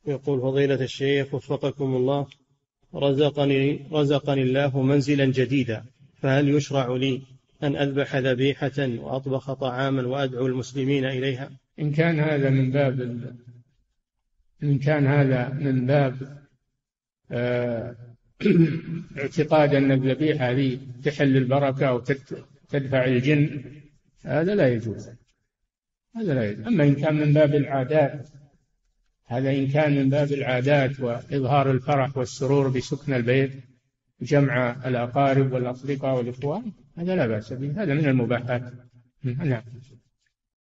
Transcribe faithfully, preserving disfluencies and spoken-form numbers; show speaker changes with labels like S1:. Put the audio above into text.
S1: يقول فضيلة الشيخ وفقكم الله، رزقني رزقني الله منزلا جديدا، فهل يشرع لي أن أذبح ذبيحة وأطبخ طعاما وأدعو المسلمين إليها؟
S2: إن كان هذا من باب ال... إن كان هذا من باب آه... اعتقاد أن الذبيحة هذه تحل البركة أو تدفع الجن، هذا لا يجوز، هذا لا يجوز. أما إن كان من باب العادات، هذا إن كان من باب العادات وإظهار الفرح والسرور بسكن البيت، جمع الأقارب والأصدقاء والإخوان، هذا لا بأس به، هذا من المباحات. نعم.